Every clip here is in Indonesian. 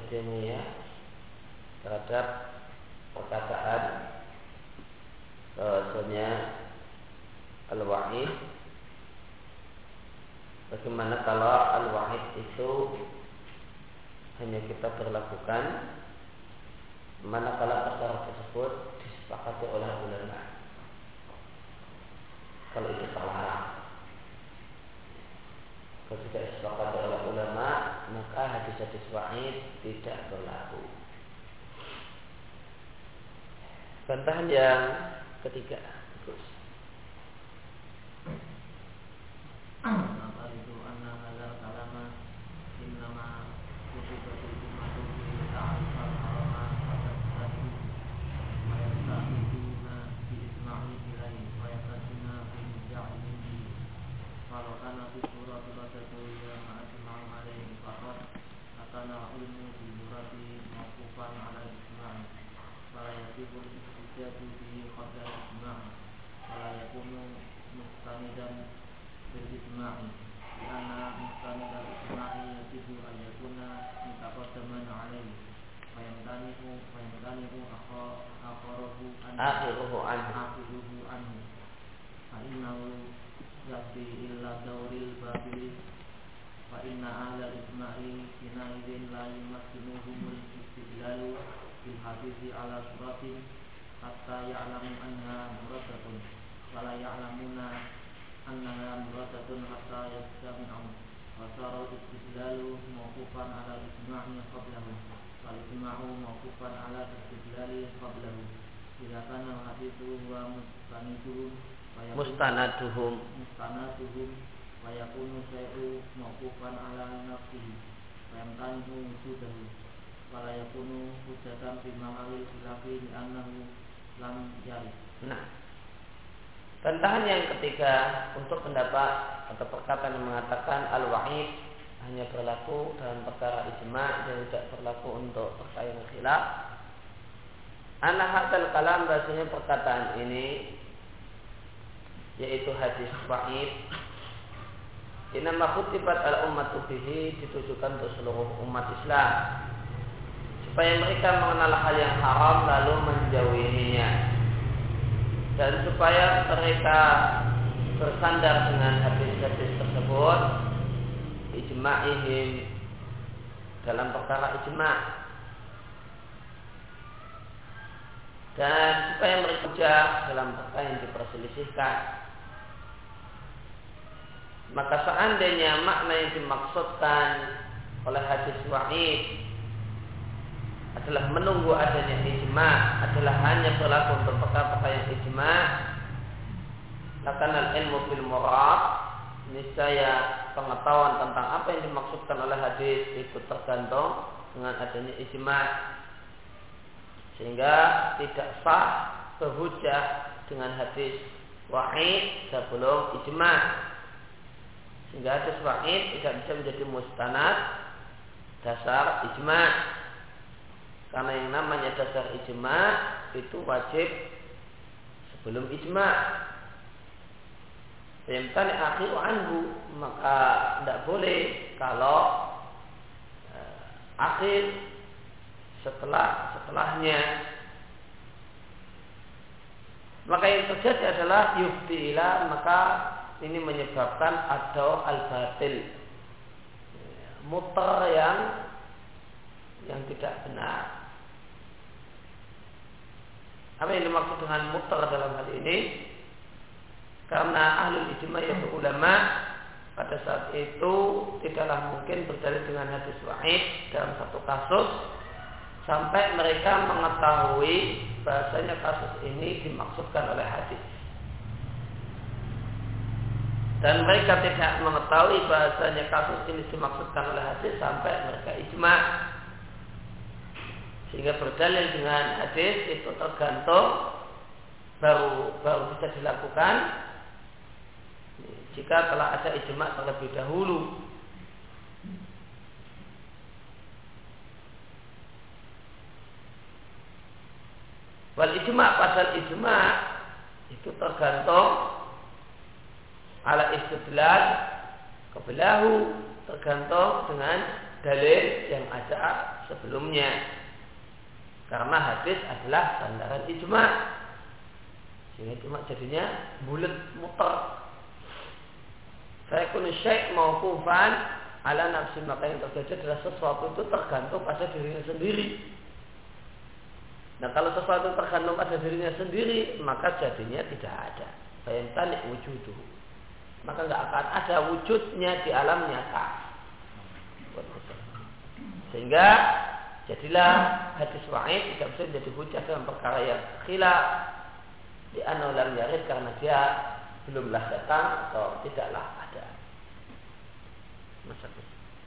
Taimiyah terhadap perkataan bahwasanya al-wa'id, bagaimana kalau al-wa'id itu hanya kita berlakukan manakala perkara tersebut disepakati oleh ulama. Kalau itu salah, kalau tidak disepakati oleh ulama, maka hadis-hadis wa'id tidak berlaku. Bantahan yang ketiga, terus. Apa itu anna hadzal kalama innama kutibatul ummatu bi ta'rifal harama fatasadu wa yastahiduna bi isma'i ilaihi wa yatasuna bi mujahidin. Kalau kana fi suratul rasuliyya ma'asma'u alaihi faqad atana ilmu bi surati mawqufan ala isma'i fala yatibul istijadu bi qabla isma'i fala yakunu mustanidan بالإجماع لأن مستند الإجماع يجب أن يكون متقدما عليه ويمتنع آخره عنه فإنه يأتي إلا دور الباطل فإن أهل الإجماع حينئذ لا يمكنهم الاستدلال بالحديث على صورة حتى يعلموا أنها مرادة ولا يعلمون أنها مرادة حتى يجتمعوا وصار الاستدلال موقوفا على الإجماع قبله والإجماع موقوفا على الاستدلال قبله إذا كان الحديث هو مستندهم ويكون شيء موقوفا على نفسه ويمتنع وجوده ولا يكون حجة في محل الخلاف لأنه لم يرد. Bantahan yang ketiga untuk pendapat atau perkataan yang mengatakan al-wa'id hanya berlaku dalam perkara ijma' dan tidak berlaku untuk perkara yang khilaf. Anna hadzal kalam, bahasanya perkataan ini yaitu hadis wa'id inama khutibat al-ummatu bihi, ditujukan untuk seluruh umat Islam supaya mereka mengenal hal yang haram lalu menjauhinya, dan supaya mereka bersandar dengan hadis-hadis tersebut ijma'ihim, dalam perkara ijma', dan supaya mereka hujjah dalam perkara yang diperselisihkan. Maka seandainya makna yang dimaksudkan oleh hadis wa'id adalah menunggu adanya ijma', adalah hanya berlaku untuk perkara-perkara yang ijma', akan al-ilmu fil murad, niscaya pengetahuan tentang apa yang dimaksudkan oleh hadis itu tergantung dengan adanya ijma', sehingga tidak sah berhujjah dengan hadis wa'id sebelum ijma', sehingga hadis wa'id tidak bisa menjadi mustanad dasar ijma'. Karena yang namanya dasar ijma' itu wajib sebelum ijma'. Yamtani akhiru anhu, maka tidak boleh kalau akhir setelahnya. Maka yang terjadi adalah yufti'ila, maka ini menyebabkan ado al-batil, muter yang tidak benar. Apa yang dimaksud dengan mutar dalam hal ini? Karena ahlul ijma' yaitu ulama pada saat itu tidaklah mungkin berdalil dengan hadis wa'id dalam satu kasus sampai mereka mengetahui bahasanya kasus ini dimaksudkan oleh hadis, dan mereka tidak mengetahui bahasanya kasus ini dimaksudkan oleh hadis sampai mereka ijma'. Sehingga berdalil dengan hadis itu tergantung baru bisa dilakukan jika telah ada ijma' terlebih dahulu. Wal ijma', pasal ijma' itu tergantung ala istidlal kebelahu, tergantung dengan dalil yang ada sebelumnya. Karena hadis adalah sandaran ijma. Sehingga ijma jadinya bulat muter. Fayakun syai' mauqufan ala nafsi, maka yang terjadi adalah sesuatu itu tergantung pada dirinya sendiri. Nah, kalau sesuatu tergantung pada dirinya sendiri, maka jadinya tidak ada. Fayamtani wujuduh, maka nggak akan ada wujudnya di alam nyata. Sehingga jadilah hadis wa'id tidak bisa menjadi hujah dalam perkara yang khilaf di anulam yarid, karena dia belumlah datang atau tidaklah ada. Masyaallah.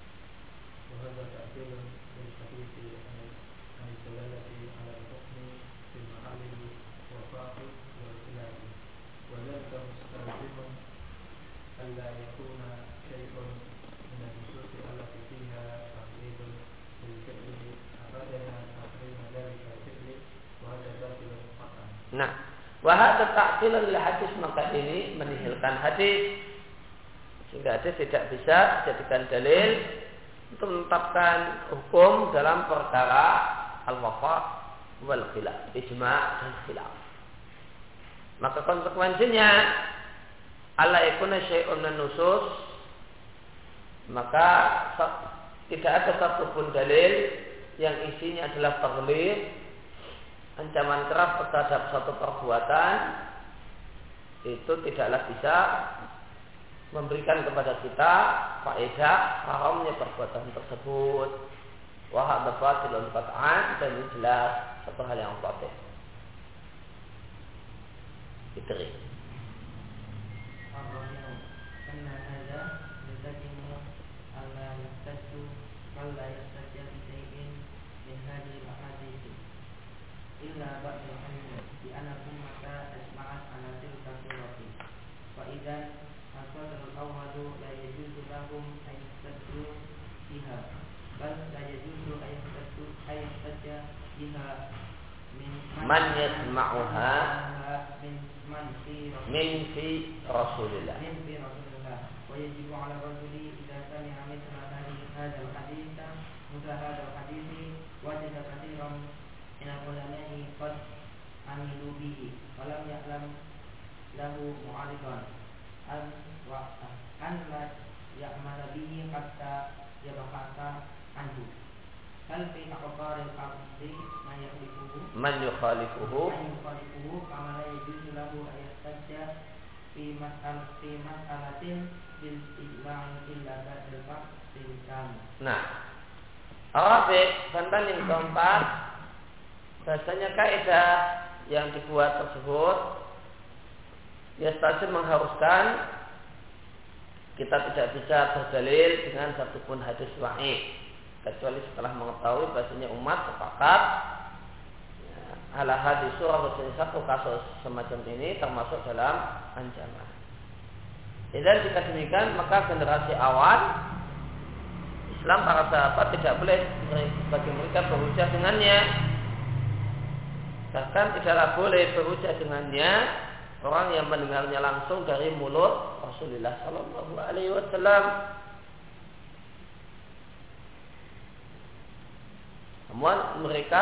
Nah, wahada ta'tilun lil hadis, maka ini menihilkan hadis, sehingga hadis tidak bisa dijadikan dalil untuk menetapkan hukum dalam perkara al-wafa wal khilaf, ijma' dan khilaf. Maka konsekuensinya alla yakuna syai'un min nusus, maka tidak ada satupun dalil yang isinya adalah taglid, ancaman keras terhadap suatu perbuatan, itu tidaklah bisa memberikan kepada kita faedah haramnya perbuatan tersebut. Wa hadza batilun qat'an, dan ini jelas satu hal yang batil. Diterima. Karena ada berdakimu ala yastaju wala yastajab bisayin min hadil ahadith illa ba'da hamil di anakum maka asma'at anatil kafirati wa idan aswadul awhadu la yajuzu lahum ayastaju biha bal la yajuzu ayastajja biha man yasma'uha min fi Rasulillah. Wa yajibu 'ala rajuli idza sami'a mithla hadzal hadits mithla hadzal hadits wajada katsiran min al-ulama'i qad amilu bihi wa lam ya'lam lahu mu'aridan an la ya'mal bihi hatta yabhasa anhu. Hal fi aqbaril qabdi man yukhalifuhu kama la yajuzu lahu ayastajja fi mas'alatin bil ijma' illa ba'dal ba'dil kam. Nah, Arabi bantahan yang keempat, bahasanya kaidah yang dibuat tersebut yastajib mengharuskan kita tidak bisa berdalil dengan satupun hadis wa'id, kecuali setelah mengetahui bahasanya umat sepakat ala hadis surah, bahasanya satu kasus semacam ini termasuk dalam ancaman. Dan jika demikian, maka generasi awal Islam, para sahabat, tidak boleh bagi mereka berhujah dengannya. Bahkan tidaklah boleh berhujah dengannya orang yang mendengarnya langsung dari mulut Rasulullah Sallallahu Alaihi Wasallam. Namun mereka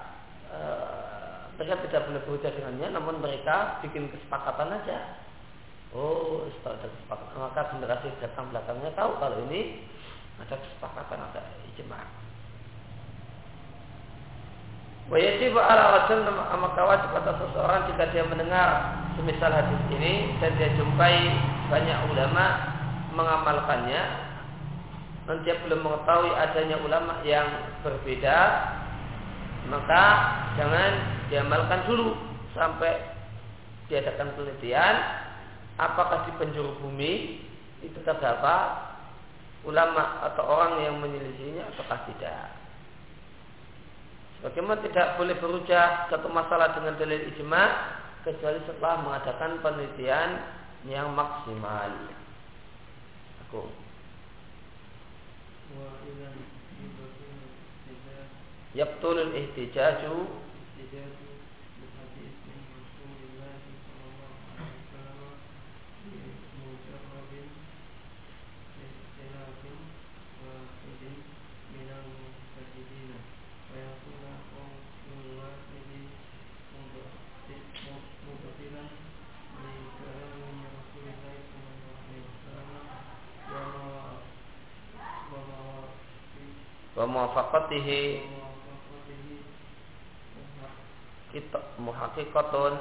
tidak boleh berhujah dengannya, namun mereka bikin kesepakatan aja. Oh, setelah ada kesepakatan, maka generasi datang belakangnya tahu kalau ini ada kesepakatan, ada ijma'. Wa yajibu 'ala rajul, maka wajib atas seseorang jika dia mendengar semisal hadis ini dan dia jumpai banyak ulama mengamalkannya, dan dia belum mengetahui adanya ulama yang berbeda, maka jangan diamalkan dulu sampai diadakan penelitian apakah di penjuru bumi itu terdapat ulama atau orang yang menyelisihinya ataukah tidak. Sebagaimana tidak boleh berhujah satu masalah dengan dalil ijma' kecuali setelah mengadakan penelitian yang maksimal. Aku. Yaqtulul ihtijaju wa muwafaqatihi kita muhaqiqatun.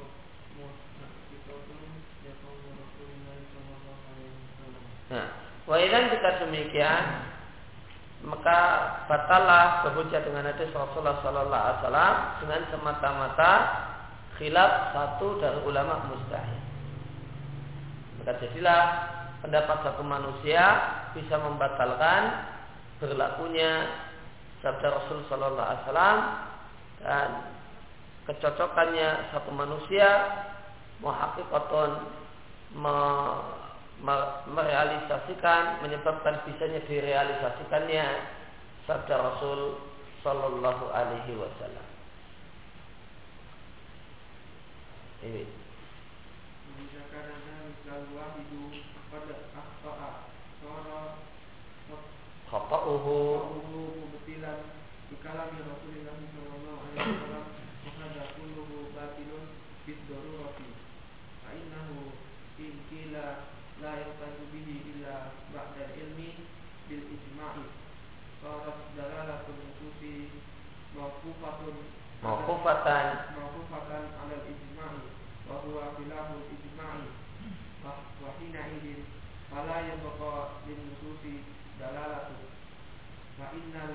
Nah, wa idzan jika demikian maka batalah berhujjah dengan hadis Rasulullah sallallahu alaihi wasallam dengan semata-mata khilaf satu dari ulama mujtahid. Maka jadilah pendapat satu manusia bisa membatalkan berlakunya sabda Rasul sallallahu alaihi wasallam, dan kecocokannya satu manusia muhaqiqatun merealisasikan, menyebabkan bisanya direalisasikannya sabda Rasul sallallahu alaihi wasallam. Ini khata'uhu mubtilan bi kalami Rasulillah sallallahu alaihi wasallam wa hadha kulluhu batilun bid-darurati fa innahu in qila la yuqadu bihi illa ba'da ilmi bil ijma'i fa dalalatul nususi mawqufatan ala al-ijma'i wa huwa khilaful ijma'i wa hina idin fala yabqa lin nususi dalalatu wa innal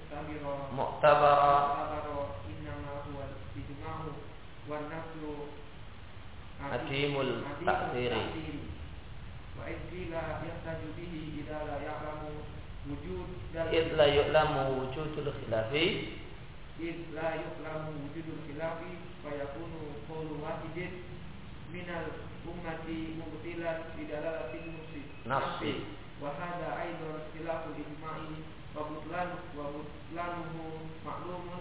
mu'tabara innama huwa al-ijma'u wan naflu adimul ta'thiri. Wa idza yahtaju bihi idza la ya'lamu wujudul khilafi fa yakunu qawlu wahidin minal ummati mubtilan bi dalalatin nafsi wa hadha aidan khilaful ijma'i wa butlanuhu ma'lumun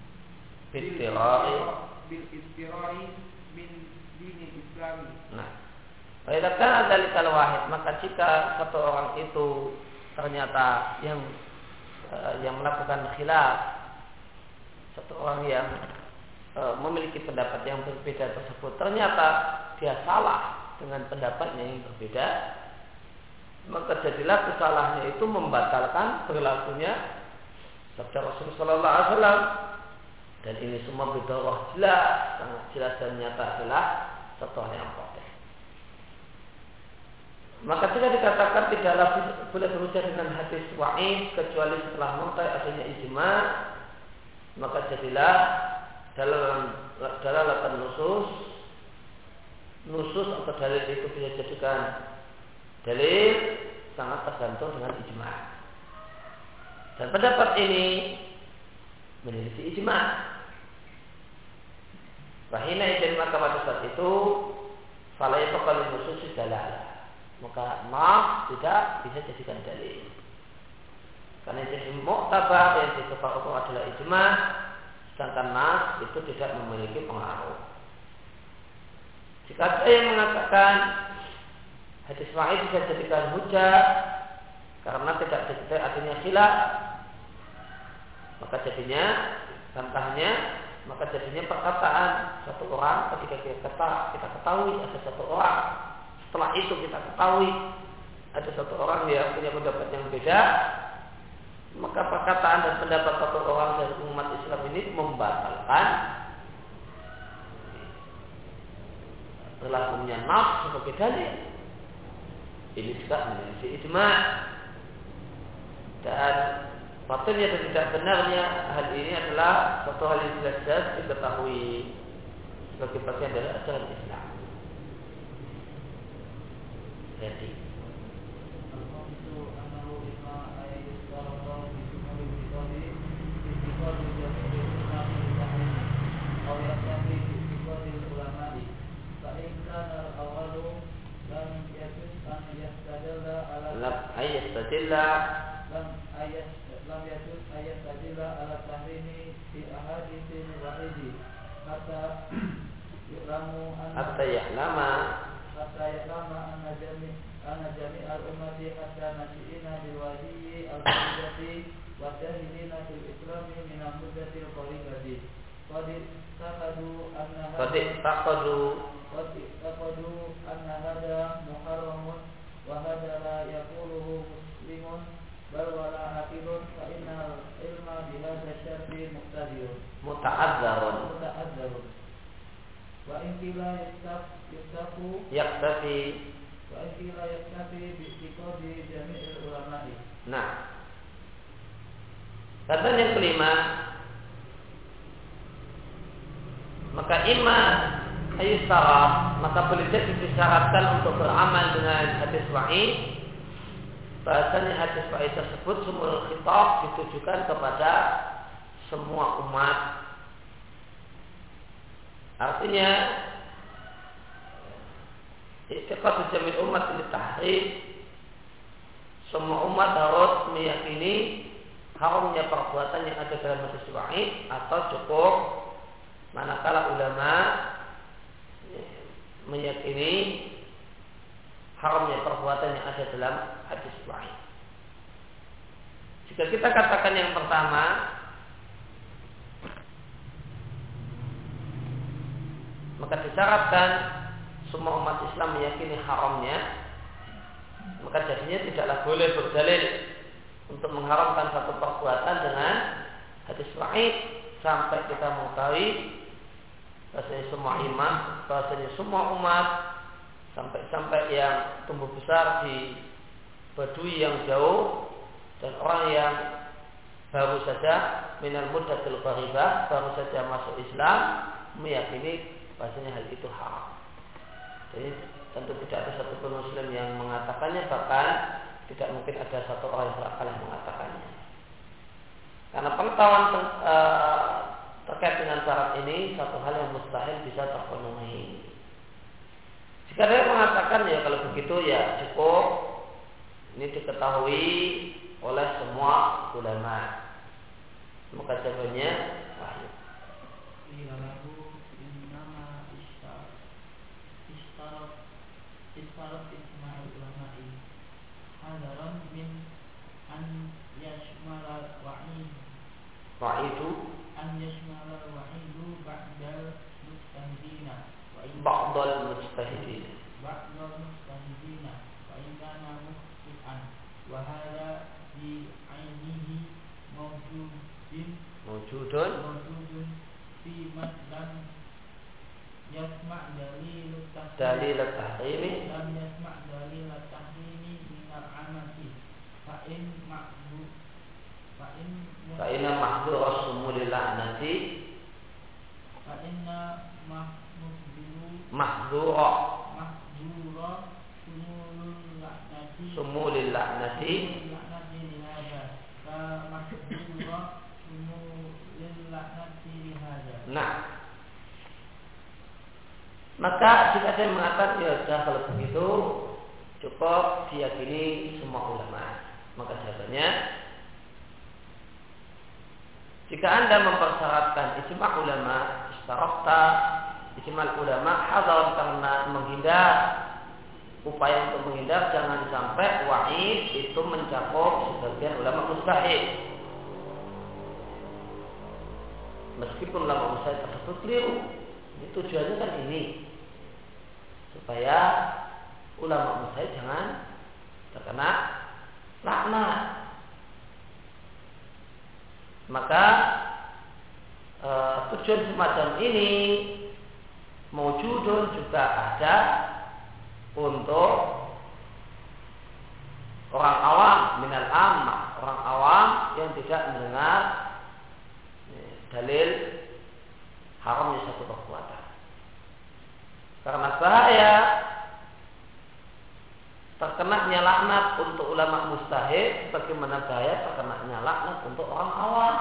bil istirari min dinil islami. Nah, Walaupun adalikal wahid, maka jika satu orang itu ternyata yang melakukan khilaf, satu orang yang memiliki pendapat yang berbeda tersebut, ternyata dia salah dengan pendapatnya yang berbeda, maka jadilah kesalahannya itu membatalkan berlakunya sabda Rasulullah sallallahu alaihi wasallam. Dan ini semua bidarah jelas, sangat jelas dan nyata adalah satu hal yang pokok. Maka jika dikatakan tidaklah boleh berhujjah dengan hadis wa'id kecuali setelah mengetahui adanya ijma, maka jadilah dalam nusus atau dalil itu bisa jadikan dalil sangat tergantung dengan ijma. Dan pendapat ini meneliti ijma. Wahina izin maka pada saat itu falai pekali nusus dalalah, maka nas tidak bisa jadikan dalil. Karena jadi mu'tabar yang disepakati adalah ijma, sedangkan nas itu tidak memiliki pengaruh. Jika ada yang mengatakan hadis wa'id bisa jadikan hujjah karena tidak diketahui adanya khilaf, maka jadinya perkataan satu orang ketika kita ketahui ada satu orang, setelah itu kita ketahui ada satu orang yang punya pendapat yang beda, maka perkataan dan pendapat satu orang dari umat Islam ini membatalkan berlakunya nas sebagai dalil. Ini juga menjadi ijma. Dan batilnya dan tidak benarnya hal ini adalah satu hal yang jelas diketahui sebagai bagian dari ajaran Islam. Jadi lam yajuz ayastadilla ala tahrimi fi ahaditsin wahidi hatta ya'lamu anna jami'al ummati hatta nasi'ina bil wajhi al-qadati wa jahilina fil islami min al-muddati al-qaribati qad taqadu anna hada muharramun wa hada la yaquluhu muslimun bal wala hafidun fa innal ilma bihadza syarti muta'adzarun wa in qila yaktafi bi istiqadi jami'il ulama'i. Nah, kata yang kelima, maka iman ayu syarat, maka boleh jadi disyaratkan untuk beramal dengan hadis wa'id. Bahasanya hadis wa'id tersebut sumul khitab ditujukan kepada semua umat. Artinya istiqad jamin umat ini tahrif. Semua umat harus meyakini haramnya perbuatan yang ada dalam hadis wa'id, atau cukup manakala ulama meyakini haramnya perbuatan yang ada dalam hadis wa'id. Jika kita katakan yang pertama, maka disyaratkan semua umat Islam meyakini haramnya, maka jadinya tidaklah boleh berdalil untuk mengharamkan satu perbuatan dengan hadis wa'id sampai kita mengetahui bahasanya semua imam, bahasanya semua umat, sampai yang tumbuh besar di Badui yang jauh dan orang yang baru saja minal muddatil qaribah, baru saja masuk Islam, meyakini bahasanya hal itu haram. Jadi tentu tidak ada satupun muslim yang mengatakannya, bahkan tidak mungkin ada satu orang yang berakal yang mengatakannya. Karena pengetahuan terkait dengan syarat ini satu hal yang mustahil bisa terpenuhi. Jika dia mengatakan ya kalau begitu ya cukup, ini diketahui oleh semua ulama, maka jawabannya wahyu. Istarat ijma'ul ulama'i hadaran min an yashmala wa'idu an yashmala wa'idu ba'dal mujtahidina ba'dal mujtahidina wa in kana mukhti'an wa hadha bi 'ainihi mawjudun fi man lam yasma' dalil tahrimi min al-amati fa inna mahdhura sumulil la'nati sumulil la'nati Nah, maka jika saya mengatakan ya sudah kalau begitu cukup diyakini semua ulama, maka jawabannya jika Anda mempersyaratkan ijma' ulama, istarafta ijma' ulama hadar karena menghindar, upaya untuk menghindar jangan sampai wa'id itu mencakup sebagian ulama mustahil. Meskipun ulama mustahil tersebut keliru, ini tujuannya kan ini supaya ulama mustahil jangan terkena laknat. Maka tujuan semacam ini mawjudun juga ada untuk orang awam minal ammah, orang awam yang tidak mendengar dalil haramnya satu perbuatan. Karena bahaya terkenanya laknat untuk ulama mustahil, bagaimana bahaya terkenanya laknat untuk orang awam.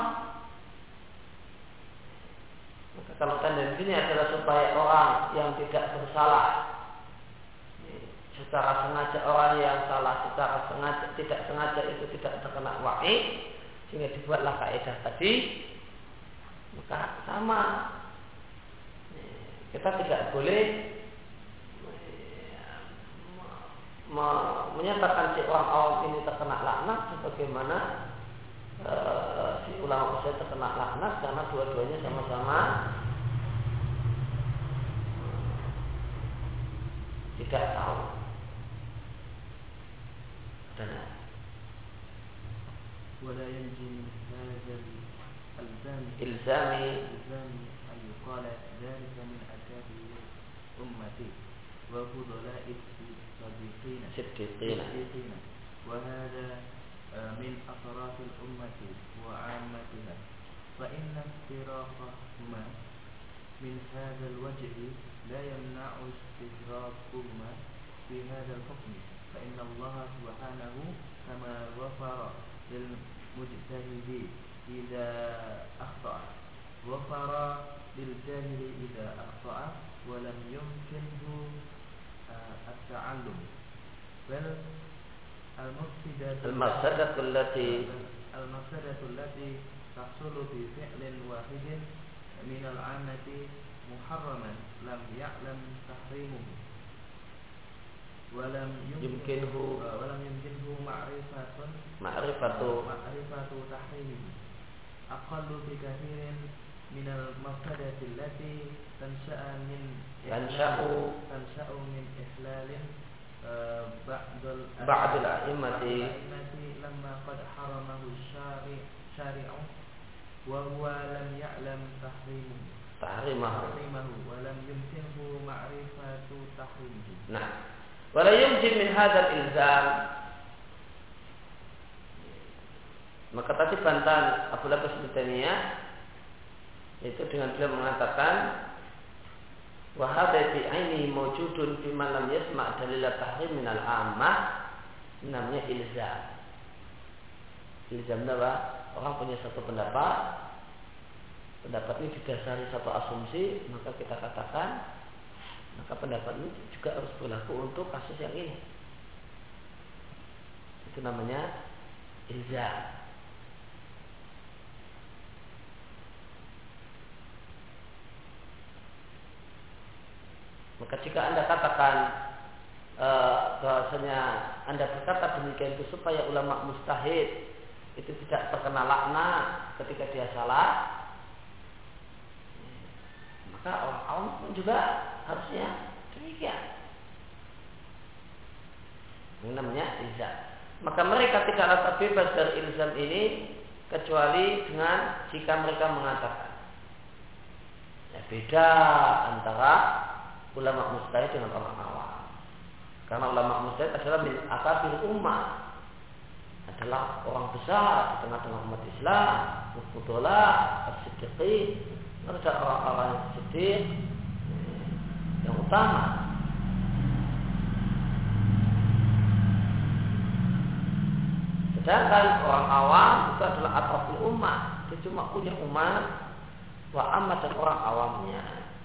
Maka kalau tendensinya adalah supaya orang yang tidak bersalah secara sengaja, orang yang salah secara sengaja, tidak sengaja itu tidak terkena wa'id, sehingga dibuatlah kaidah tadi. Maka sama, kita tidak boleh menyatakan si orang awam ini terkena laknat sebagaimana si ulama usia terkena laknat, karena dua-duanya sama-sama tidak tahu. ولا ينجي من هذا الإلزام أن يقال ذلك من أكابر أمتي وفضلاء الصديقين وهذا من أطراف الأمة وعامتها فإن افتراقهما من هذا الوجه لا يمنع استغراقهما في هذا الحكم فإن الله سبحانه كما غفر للمجتهد إذا أخطأ غفر للجاهل إذا أخطأ ولم يمكنه التعلم بل المفسدة التي تحصل في فعل واحد من العامة محرما لم يعلم تحريمه ولم يمكنه معرفة تحريمه أقل بكثير من المفسدة التي تنشأ من إحلال بعض الأئمة لما قد حرمه الشارع وهو لم يعلم تحريمه ولم يمكنه معرفة تحريمه. نعم. ولا يمكن من هذا الإلزام. Maka tadi bantahan Abu Labas bin Taimiyah itu dengan beliau mengatakan wa hadza bi ainihi mawjudun fi man lam yasma' dalil tahrim min al-ammah, namanya ilzam. Ilzam apa? Orang punya satu pendapat ini didasari satu asumsi, maka kita katakan maka pendapat ini juga harus berlaku untuk kasus yang ini. Itu namanya ilzam. Maka jika Anda katakan bahwasanya Anda berkata demikian itu supaya ulama mujtahid itu tidak terkena laknat ketika dia salah, maka orang awam pun juga harusnya demikian. Ini namanya ilzam. Maka mereka tidaklah terbebas dari ilzam ini kecuali dengan jika mereka mengatakan beda antara ulama mujtahid dengan orang awam. Karena ulama mujtahid adalah min akabir ummah, adalah orang besar di tengah-tengah umat Islam, fudalah, as-siddiqin, ada orang-orang yang siddiq yang utama. Sedangkan orang awam itu adalah atraful ummah, dia cuma punya umat wa amat dan orang awamnya.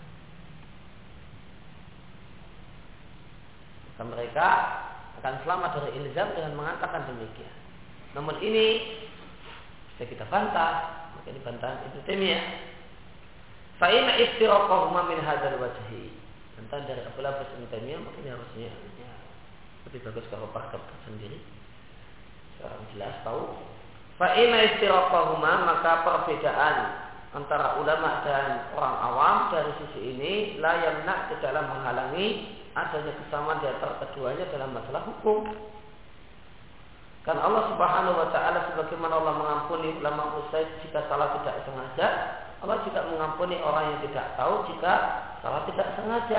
Maka mereka akan selamat dari ilzam dengan mengatakan demikian. Namun ini bisa kita bantah, maka ini bantahan Ibnu Taimiyah. Fa inna iftiraqahuma min hadzal wajhi. Bantahan dari Abu Labas Ibnu Taimiyah, maka ini harusnya lebih bagus kalau paragraf tersendiri. Sekarang jelas tahu. Fa inna iftiraqahuma, maka perbedaan antara ulama dan orang awam dari sisi ini la yamna, tidaklah menghalangi adanya kesamaan di antara keduanya dalam masalah hukum. Kan Allah Subhanahu wa taala sebagaimana Allah mengampuni ulama mujtahid jika salah tidak sengaja, Allah juga mengampuni orang yang tidak tahu jika salah tidak sengaja.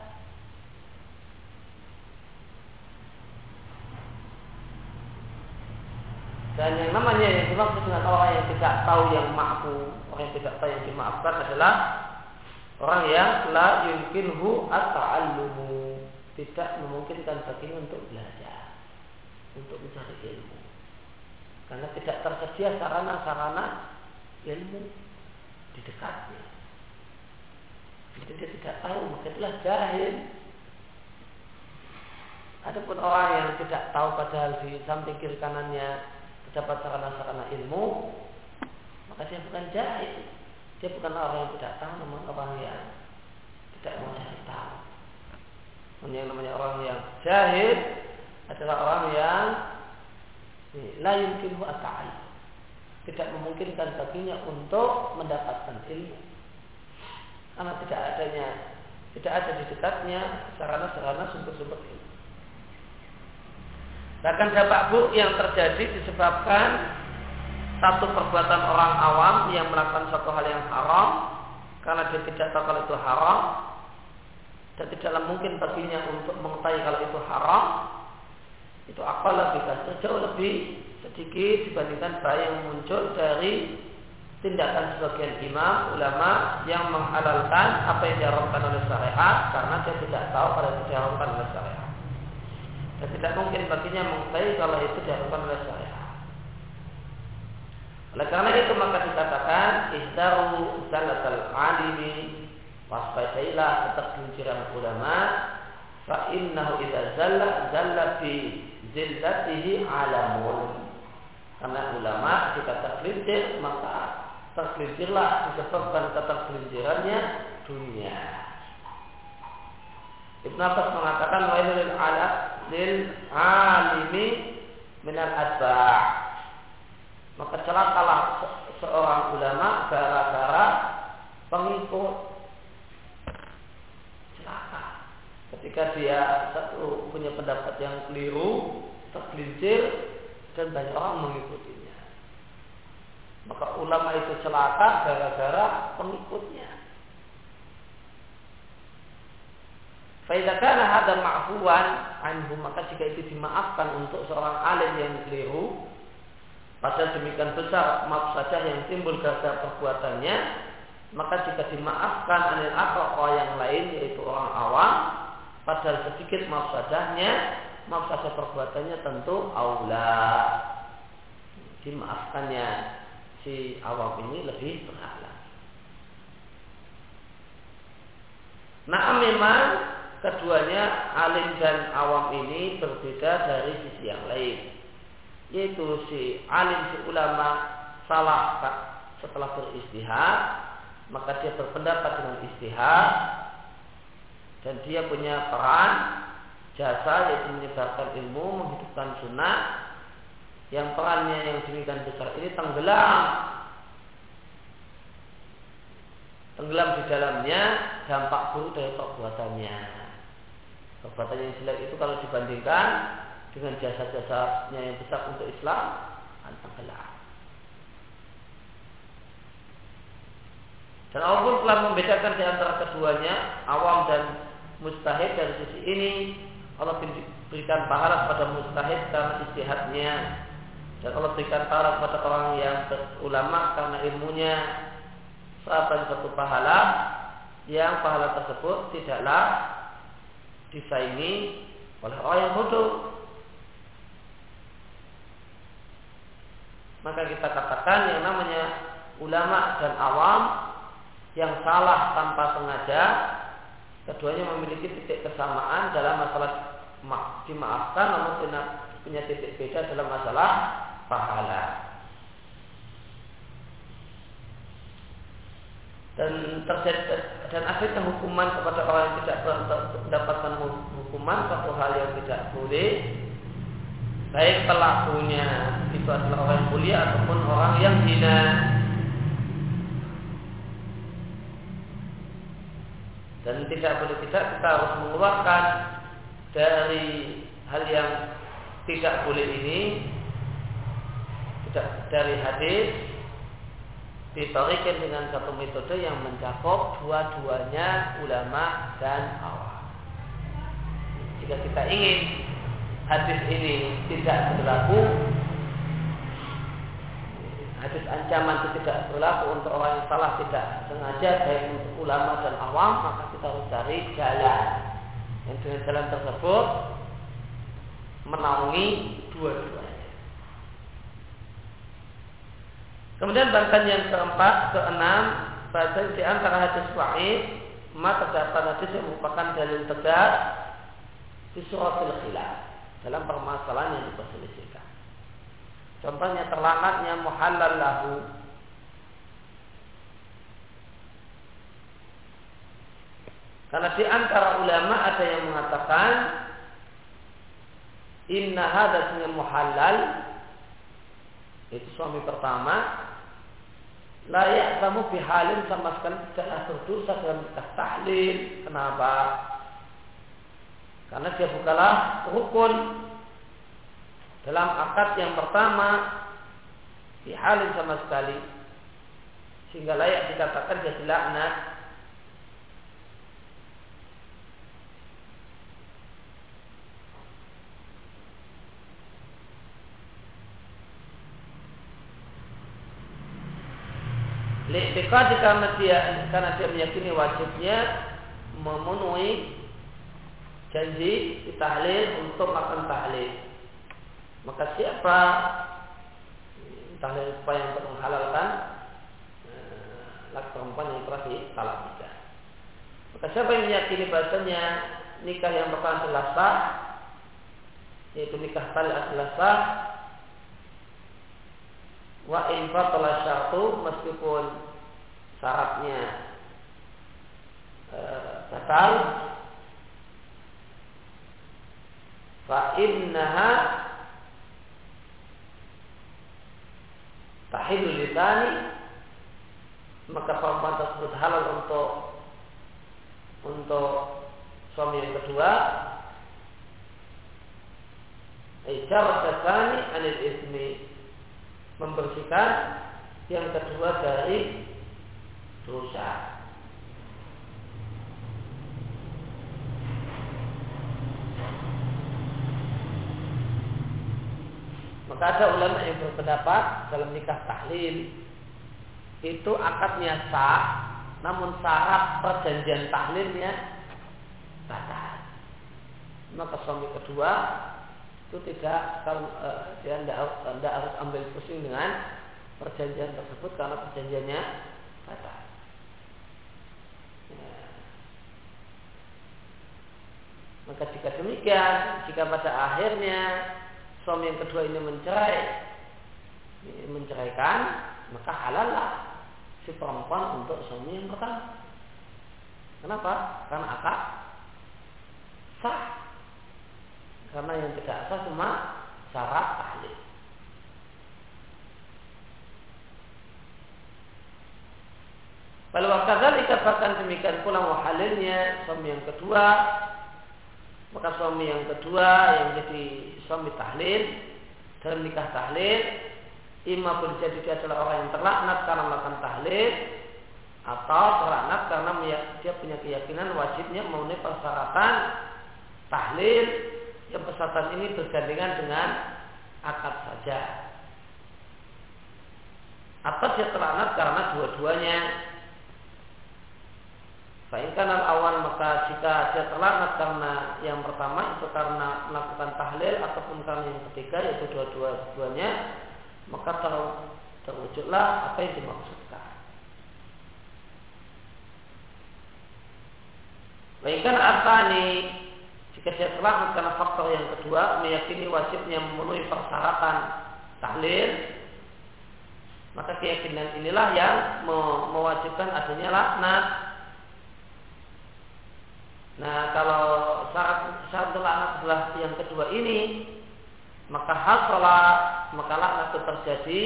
Dan yang namanya yang dimaksud dengan orang yang tidak tahu yang ma'fu, orang yang tidak tahu yang dimaafkan adalah orang yang la yumkinhu at-ta'allumu, tidak memungkinkan baginya untuk belajar, untuk mencari ilmu, karena tidak tersedia sarana-sarana ilmu di dekatnya. Jadi dia tidak tahu, maka itulah jahil. Adapun orang yang tidak tahu padahal di samping kiri kanannya terdapat sarana-sarana ilmu, maka dia bukan jahil. Dia bukan orang yang tidak tahu, namun orang yang tidak mau cari tahu. Yang namanya orang yang jahil adalah orang yang la yumkinhu at-ta'allum, tidak memungkinkan baginya untuk mendapatkan ilmu, karena tidak ada di dekatnya sarana-sarana sumber-sumber ilmu. Bahkan dampak buruk yang terjadi disebabkan satu perbuatan orang awam yang melakukan suatu hal yang haram karena dia tidak tahu kalau itu haram dan tidaklah mungkin baginya untuk mengetahui kalau itu haram, itu aqalla bikasir, jauh lebih sedikit dibandingkan bahaya yang muncul dari tindakan sebagian imam ulama yang menghalalkan apa yang diharamkan oleh syariat karena dia tidak tahu kalau itu diharamkan oleh syariat dan tidak mungkin baginya mengetahui kalau itu diharamkan oleh syariat. Oleh karena itu maka dikatakan ihdaru zalatal alimi, waspadailah ketergelinciran ulama, fa innahu idza zalla fi zillatihi alamun. Karena ulama jika tergelincir maka tergelincirlah disebabkan ketergelincirannya dunia. Ibnu Abbas mengatakan wailul lil alimi minal atba'. Maka celakalah seorang ulama gara-gara pengikut. Celaka ketika dia satu punya pendapat yang keliru, tergelincir dan banyak orang mengikutinya. Maka ulama itu celaka gara-gara pengikutnya. Fa idza kana hadzal ma'fuwan anhu, maka jika itu dimaafkan untuk seorang alim yang keliru, padahal demikian besar mafsadah yang timbul gara-gara perbuatannya, maka jika dimaafkan anil aqra yang lain yaitu orang awam, padahal sedikit mafsadahnya, mafsadah perbuatannya tentu aula dimaafkannya si awam ini lebih berhala. Nah, memang keduanya alim dan awam ini berbeda dari sisi yang lain, yaitu si alim, si ulama salah setelah beristihad, maka dia berpendapat dengan istihad dan dia punya peran jasa yaitu menyebarkan ilmu, menghidupkan sunnah, yang perannya yang demikian besar ini tenggelam di dalamnya dampak buruk dari perbuatannya. Perbuatan yang jelek itu kalau dibandingkan dengan jasa-jasanya yang besar untuk Islam, tenggelam. Dan Allah pun telah membedakan di antara keduanya, awam dan mustahid. Dari sisi ini Allah berikan pahala kepada mustahid karena istihadnya, dan Allah berikan pahala kepada orang yang ulama karena ilmunya. Sahabat satu pahala yang pahala tersebut tidaklah disaingi oleh orang yang bodoh. Maka kita katakan yang namanya ulama dan awam yang salah tanpa sengaja, keduanya memiliki titik kesamaan dalam masalah dimaafkan, namun punya titik beda dalam masalah pahala. Dan akhirnya hukuman kepada orang yang tidak mendapatkan hukuman satu hal yang tidak boleh, baik pelakunya itu adalah orang yang mulia ataupun orang yang hina. Dan tidak boleh kita harus mengeluarkan dari hal yang tidak boleh ini, tidak dari hadis, ditarikan dengan satu metode yang mencakup dua-duanya ulama dan awam. Jika kita ingin hadis ini tidak berlaku, hadis ancaman itu tidak berlaku untuk orang yang salah tidak sengaja, baik untuk ulama dan awam, maka kita harus cari jalan yang dengan jalan tersebut menaungi dua-duanya. Kemudian bahkan yang keenam, bahasa di antara hadis wa'id, maka terdapat hadis yang merupakan dalil tegas di suratul khilaf dalam permasalahan yang diperselisihkan. Contohnya terlaknatnya muhallal lahu. Karena di antara ulama ada yang mengatakan inna hadasnya muhallal, itu suami pertama, layak kamu bihalin sama sekali tidak berdosa dalam nikah tahlil. Kenapa? Karena dia bukanlah rukun dalam akad yang pertama di halin sama sekali, sehingga layak dikatakan dia dilaknat. Li'tiqadi karena dia meyakini wajibnya memenuhi janji tahlil untuk makan tahlil. Maka siapa tahlil upaya untuk menghalalkan laki perempuan yang telah ditalak nikah. Maka siapa yang meyakini bahasanya nikah yang pertama adalah sah, yaitu nikah tahlil adalah sah, wa in batala syartu, meskipun syaratnya batal, fa innaha tahilul lisani, maka perempuan tersebut halal untuk suami yang kedua. Ijarah tsani anil ismi, membersihkan yang kedua dari dosa. Maka ada ulama yang berpendapat dalam nikah tahlil itu akadnya sah, namun syarat perjanjian tahlilnya batal. Maka suami kedua itu tidak dia tidak harus ambil pusing dengan perjanjian tersebut karena perjanjiannya batal. Ya. Maka jika demikian, jika pada akhirnya suami yang kedua ini menceraikan, maka halallah si perempuan untuk suami yang pertama. Kenapa? Karena akad sah. Karena yang tidak sah cuma syarat tahlil. Kalau wakadzalika, bahkan demikian pula halilnya suami yang kedua, maka suami yang kedua yang jadi suami tahlil dalam nikah tahlil, imma boleh jadi dia adalah orang yang terlaknat karena melakukan tahlil, atau terlaknat karena dia punya keyakinan wajibnya memenuhi persyaratan tahlil, yang persyaratan ini bergandengan dengan akad saja, atau dia terlaknat karena dua-duanya. Fa'inkan al-awal, maka jika dia terlaknat karena yang pertama itu karena melakukan tahlil ataupun karena yang ketiga yaitu dua-duanya, maka terwujudlah apa yang dimaksudkan. Fa'inkan al-thani, jika dia terlaknat karena faktor yang kedua, meyakini wajibnya memenuhi persyaratan tahlil, maka keyakinan inilah yang mewajibkan adanya laknat. Nah, kalau syarat laknat adalah yang kedua ini, maka maka laknat itu terjadi,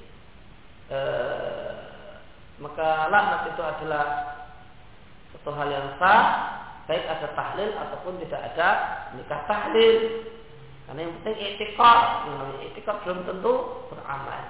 maka laknat itu adalah satu hal yang sah, baik ada tahlil ataupun tidak ada nikah tahlil. Karena yang penting i'tiqad, yang namanya i'tiqad belum tentu beramal.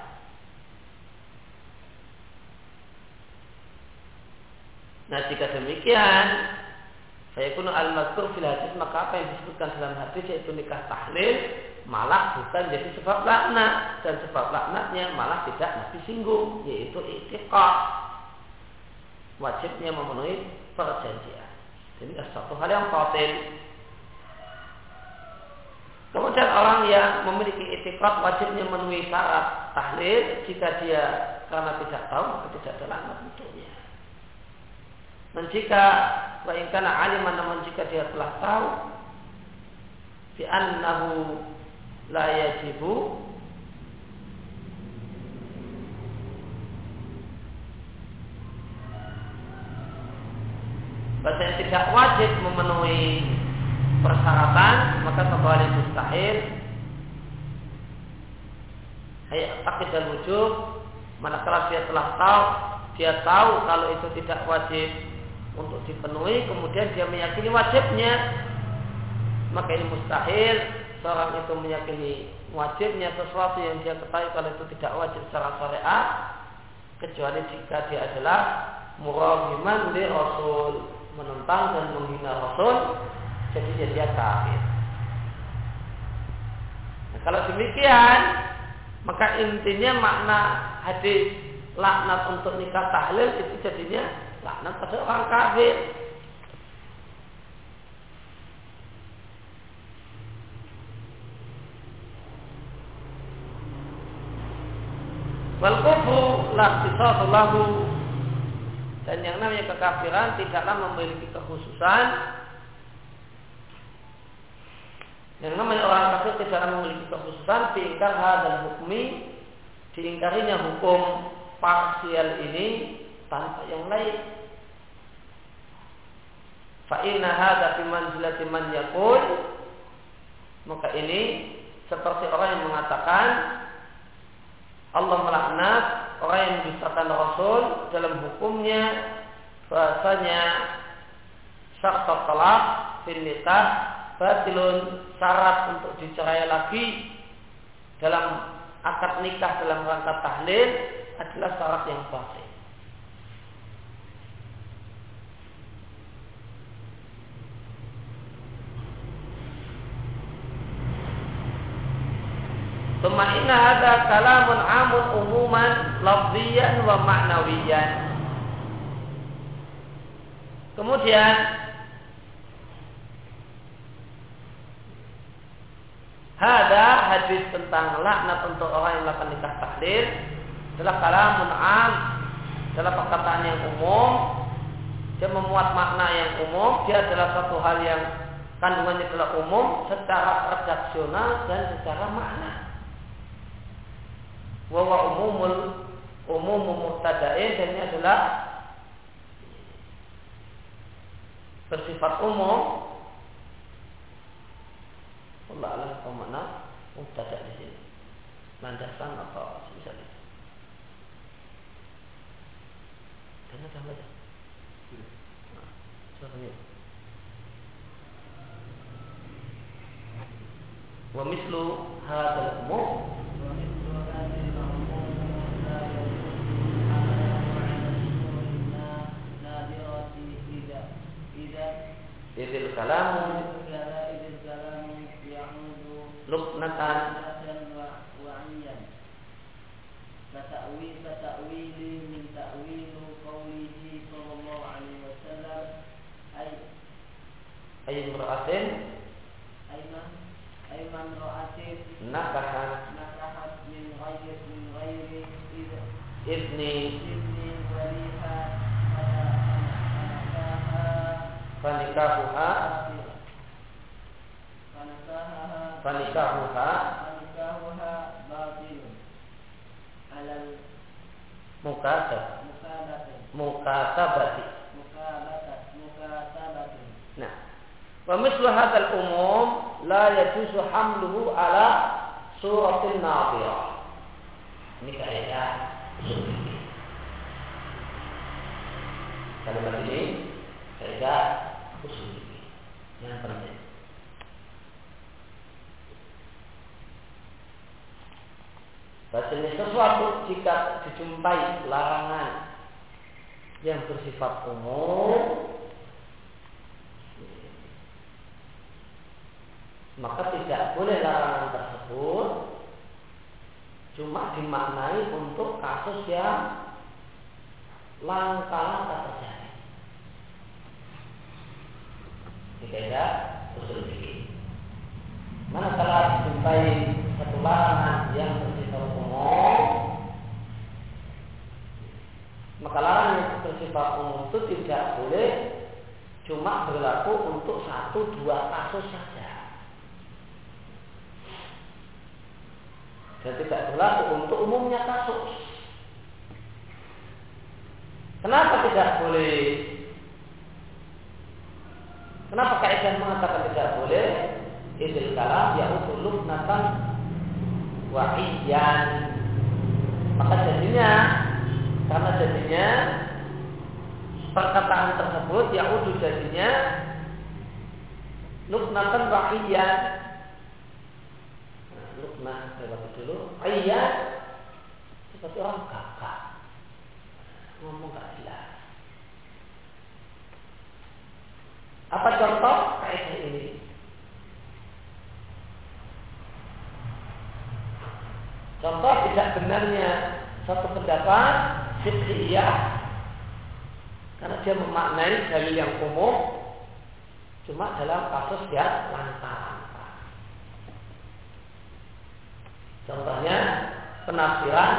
Nah, jika demikian, fayakunu al-mazkur fil hadis, maka apa yang disebutkan dalam hadis yaitu nikah tahlil malah bukan jadi sebab laknat, dan sebab laknatnya malah tidak Nabi singgung, yaitu i'tiqad, wajibnya memenuhi perjanjian. Ini satu hal yang batil. Kemudian orang yang memiliki i'tiqad wajibnya memenuhi syarat tahlil, jika dia karena tidak tahu maka tidak ada laknat untuknya. Dan jika wa'ingkana aliman, namun jika dia telah tahu bi annahu la yajibu, bahasanya tidak wajib memenuhi persyaratan, maka kembali mustahil. Takid dan wujub, manakala dia telah tahu, dia tahu kalau itu tidak wajib untuk dipenuhi, kemudian dia meyakini wajibnya, maka ini mustahil seorang itu meyakini wajibnya sesuatu yang dia ketahui kalau itu tidak wajib secara syariat, kecuali jika dia adalah murahiman li Rasul, menentang dan menghina Rasul, jadi dia kafir. Nah, kalau demikian, maka intinya makna hadis laknat untuk nikah tahlil itu jadinya laknat pada orang kafir. Wal kufru la ikhtisasa lahu, dan yang namanya kekafiran tidaklah memiliki kekhususan. Yang namanya orang kafir tidaklah memiliki kekhususan diingkar hadzal hukmi, diingkarinya hukum parsial ini tanpa yang lain. Fa inna hadza bi manzilati man yaqul, maka ini seperti orang yang mengatakan Allah melaknat orang yang mendustakan Rasul dalam hukumnya, bahasanya syarat talaq fil nikah batilun, syarat untuk dicerai lagi dalam akad nikah dalam rangka tahlil adalah syarat yang batil. Tsumma inna hadza kalamun 'amun umuman lafziyan wa ma'nawiyan. Kemudian hadza hadis tentang laknat untuk orang yang melakukan nikah tahlil adalah kalamun 'am, adalah perkataan yang umum. Dia memuat makna yang umum, dia adalah satu hal yang kandungannya adalah umum secara redaksional dan secara makna. Wa umum mubtada'in, dan ini adalah bersifat umum. Allah alam apa makna mubtada' di sini, landasan atau semisal itu. Dan ada baca. Soalnya wa mislu hadzal umum idil kalamu luknatan wa'iyyan ta'wili min ta'wilu qawlihi sallallahu alaihi wasallam ay imra'atin ayman ra'atin nakahat min ghairi idni waliha fanikahuha batilun alal mukatabati. Nah, wa mislu hadzal umum la yajuzu hamluhu ala suratin nadhirah. Ini kaidah usul fikih. Kalimat ini kaidah usul fikih yang penting. Bahasanya sesuatu jika dijumpai larangan yang bersifat umum, maka tidak boleh larangan tersebut cuma dimaknai untuk kasus yang langka-langka terjadi. Ini kaidah usul fikih. Manakala dijumpai satu larangan yang bersifat umum, maka larangan yang bersifat umum itu tidak boleh cuma berlaku untuk 1-2 kasus saja, dan tidak berlaku untuk umumnya kasus. Kenapa tidak boleh? Kenapa kaidah mengatakan tidak boleh? Idil kalam ya'udu luknatan wa'iyyan. Maka karena jadinya perkataan tersebut ya'udu jadinya luknatan wa'iyyan, pernah lewat dulu. Ayat seperti orang gagah, ngomong gak jelas. Apa contoh kaidah ini? Contoh tidak benarnya satu pendapat fiqhiyah karena dia memaknai dalil yang umum cuma dalam kasus yang langka. Contohnya penafsiran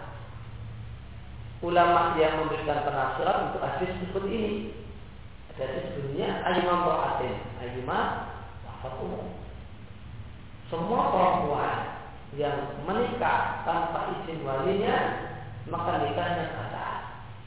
ulama yang memberikan penafsiran untuk hadis seperti ini. Jadi sebenarnya ayyuma ra'atin, ayyuma wafat umum. Semua perempuan yang menikah tanpa izin walinya maka nikahnya batal.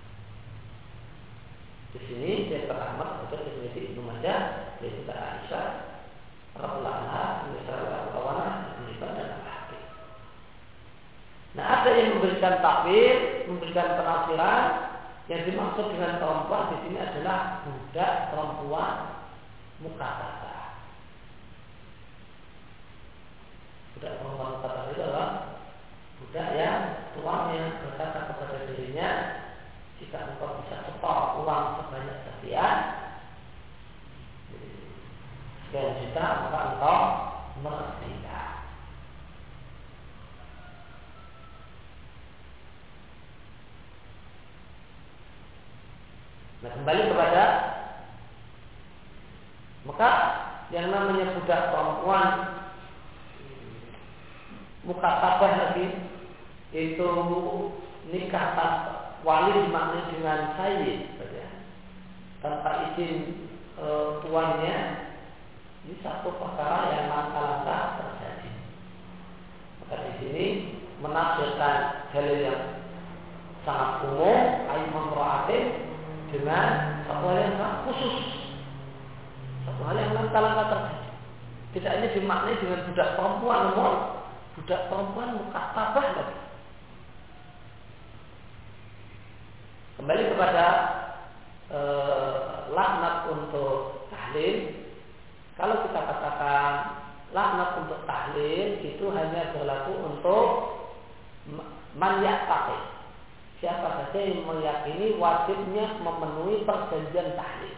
Di sini Syekh Ahmad atau Ibnu Majah, Ibnu Aisyah, radhiyallahu anha, misalnya kawanah, dan al-Hakim. Nah, ada yang memberikan takwil, memberikan penafsiran. Yang dimaksud dengan perempuan di sini adalah budak perempuan mukatabah. Budak perempuan mukatabah itu adalah budak yang tuannya berkata kepada dirinya, jika engkau bisa setor uang sebanyak sekian juta, maka engkau merdeka. Nah, kembali kepada maka yang namanya budak perempuan mukatabah lagi itu nikah tanpa wali dimaknai dengan sayyid, tanpa izin tuannya. Ini satu perkara yang langka-langka terjadi. Maka di sini menafsirkan dalil yang sangat umum ayyuma ra'atin dengan satu hal yang sangat khusus, satu hal yang langka-langka terjadi. Tidak hanya dimaknai dengan budak perempuan, namun budak perempuan mukatabah lagi. Kembali kepada laknat untuk tahlil. Kalau kita katakan laknat untuk tahlil itu hanya berlaku untuk man ya'taqid, siapa saja yang meyakini wajibnya memenuhi perjanjian tahlil.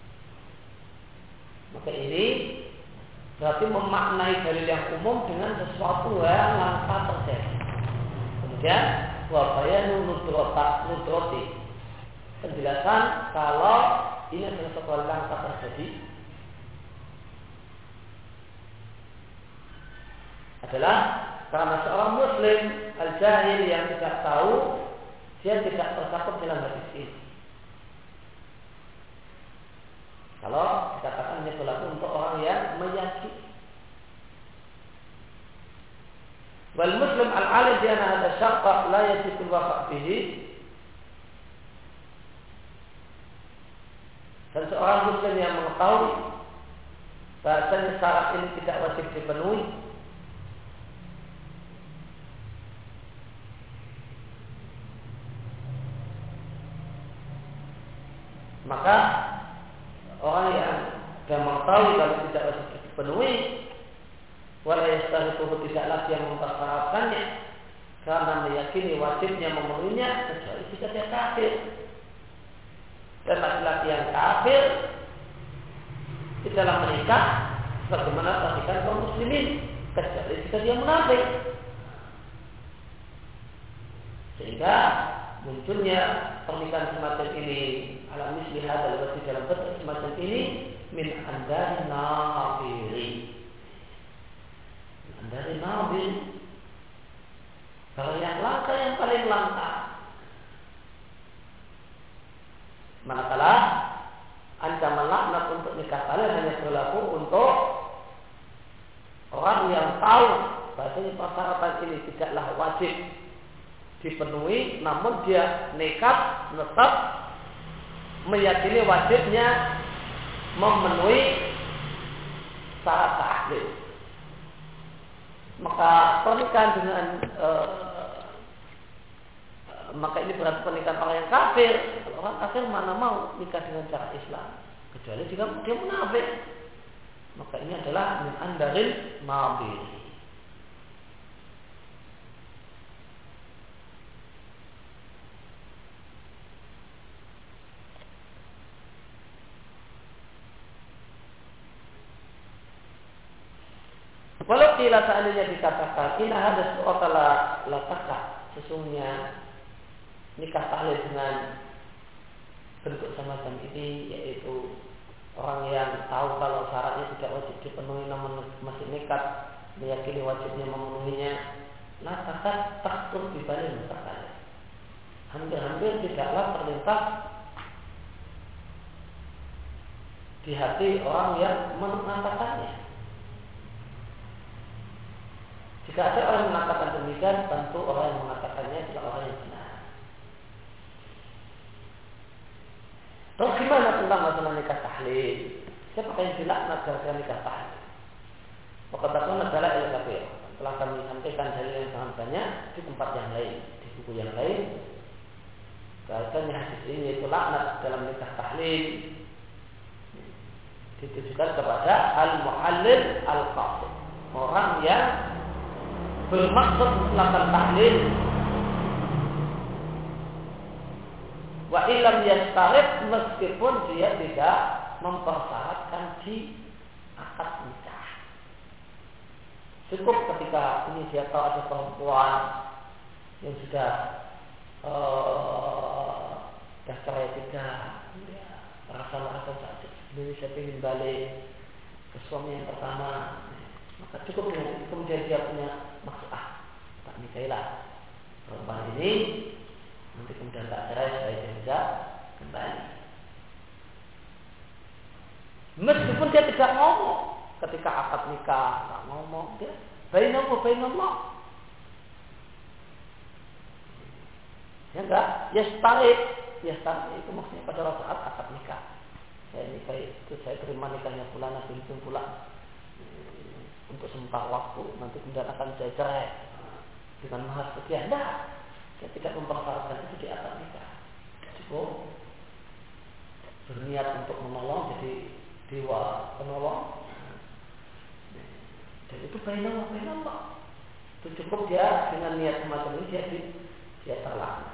Maka ini berarti memaknai dalil yang umum dengan sesuatu yang langka terjadi. Kemudian wabayanu nudroti, penjelasan kalau ini adalah sesuatu yang langka terjadi adalah karena seorang muslim al-jahil yang tidak tahu, dia tidak tercakup dalam hadis ini. Kalau dikatakan ini berlaku untuk orang yang meyakini. Wal muslim al-alim di anna hadha syarta la yajibu al-wafa' bihi. Dan seorang muslim yang mengetahui bahasanya syarat ini tidak wajib dipenuhi, maka orang yang sudah mengetahui kalau tidak wajib dipenuhi, wala yastahituhu, tidak lagi yang mempersyaratkannya karena meyakini wajibnya memenuhinya, kecuali jika dia kafir. Dan laki-laki yang kafir di dalam menikah bagaimana perhatikan kaum muslimin, kecuali jika dia munafik. Sehingga munculnya pernikahan semacam ini ala misli hadzal wajh dalam bentuk semacam ini min andari nafiri. Andari nafiri, kalau yang langka, yang paling langka. Manakala ancaman laknat untuk nikah kalian hanya berlaku untuk orang yang tahu bahasanya persyaratan ini tidaklah wajib dipenuhi, namun dia nekat tetap meyakini wajibnya memenuhi syarat tahlil. Maka pernikahan dengan maka ini berarti pernikahan orang yang kafir. Kalau orang kafir mana mau nikah dengan cara Islam, kecuali jika dia munafik. Maka ini adalah min andaril mabir. Walau kila seandainya dikatakan inna hadas su'atala lataka, sesungguhnya nikah tahlil dengan bentuk semacam ini, yaitu orang yang tahu kalau syaratnya tidak wajib dipenuhi namun masih nekat meyakini wajibnya memenuhinya, lataka taktur dibalik mutakanya. Hampir-hampir tidaklah terlintas di hati orang yang mengatakannya. Jika ada orang yang mengatakan demikian, tentu orang yang mengatakannya adalah orang yang benar. Terus gimana tentang masalah nikah tahlil? Siapa yang dilaknat gara-gara nikah tahlil? Pokoknya adalah LKPR. Telah kami sampaikan dalil yang sangat banyak di tempat yang lain, di buku yang lain. Bahasanya hadis ini yaitu laknat dalam nikah tahlil ditujukan kepada al-muhallil al-qasid, orang yang bermaksud melakukan tahlil wa illam yastarif, meskipun dia tidak mempersyaratkan di akad nikah. Cukup ketika ini dia tahu ada perempuan yang sudah cerai 3, rasa saja Indonesia ingin balik ke suami yang pertama, maka cukup dengan itu. Kemudian dia punya maksud, tak nikahilah perempuan ini, nanti kemudian tak cerai supaya dia bisa kembali. Meskipun dia tidak ngomong ketika akad nikah, tak ngomong, dia bainallah. Ya enggak, yastarik itu maksudnya pada saat akad nikah. Saya nikah itu, saya terima nikahnya bulan binti bulan untuk sementara waktu, nanti kemudian akan saya cerai dengan mahar sekian. Nah, saya tidak mempersyaratkan itu di akad nikah. Cukup berniat untuk menolong, jadi dewa penolong, dan itu bainallah. Itu cukup dia dengan niat semacam ini, dia terlaknat.